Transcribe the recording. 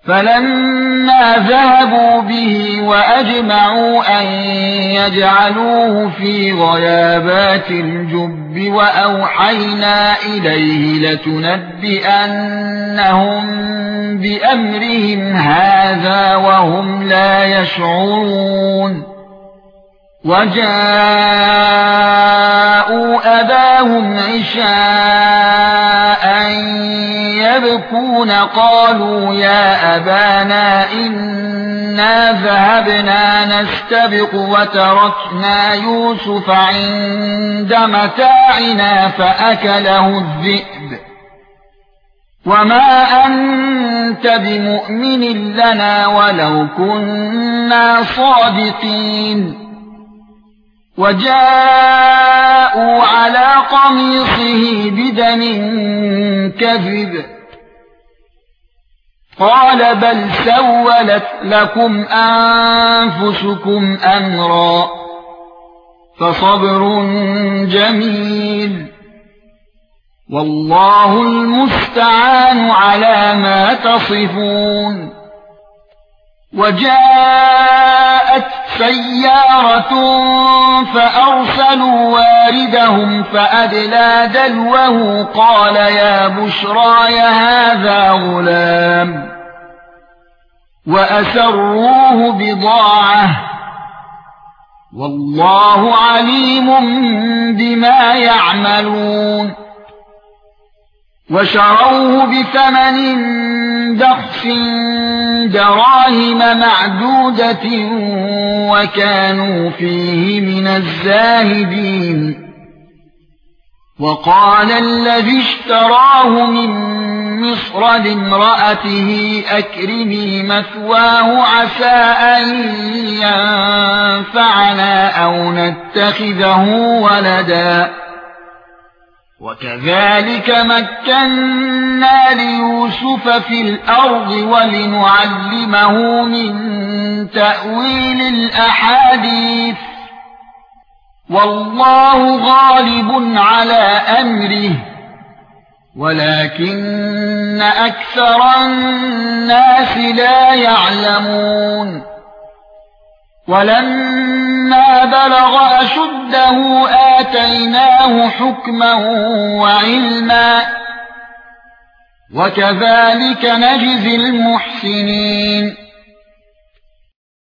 فلما ذهبوا به واجمعوا ان يجعلوه في غيابات الجب واوحينا اليه لتنبئنهم بامرهم هذا وهم لا يشعرون وجاءوا اباهم عشاء يبكون قالوا يا ابانا إنا ذهبنا نستبق وتركنا يوسف عند متاعنا فأكله الذئب وما أنت بمؤمن لنا ولو كنا صادقين وجاءوا على قميصه بدم كذب قال بل سولت لكم أنفسكم أمرا فصبر جميل والله المستعان على ما تصفون وجاءت سيارة فأرسلوا واردهم فأدلى دلوه قال يا بشرى هذا غلام وأسروه بضاعة والله عليم بما يعملون وشروه بثمن بخس دراهم معدودة وكانوا فيه من الزاهدين وقال الذي اشتراه من مصر لامرأته أكرمي مثواه عسى أن ينفعنا أو نتخذه ولدا وكذلك مكننا ليوسف في الأرض ولنعلمه من تأويل الأحاديث والله غالب على أمره ولكن أكثر الناس لا يعلمون ولما بلغ أشده آتيناه حكما وعلما وكذلك نجزي المحسنين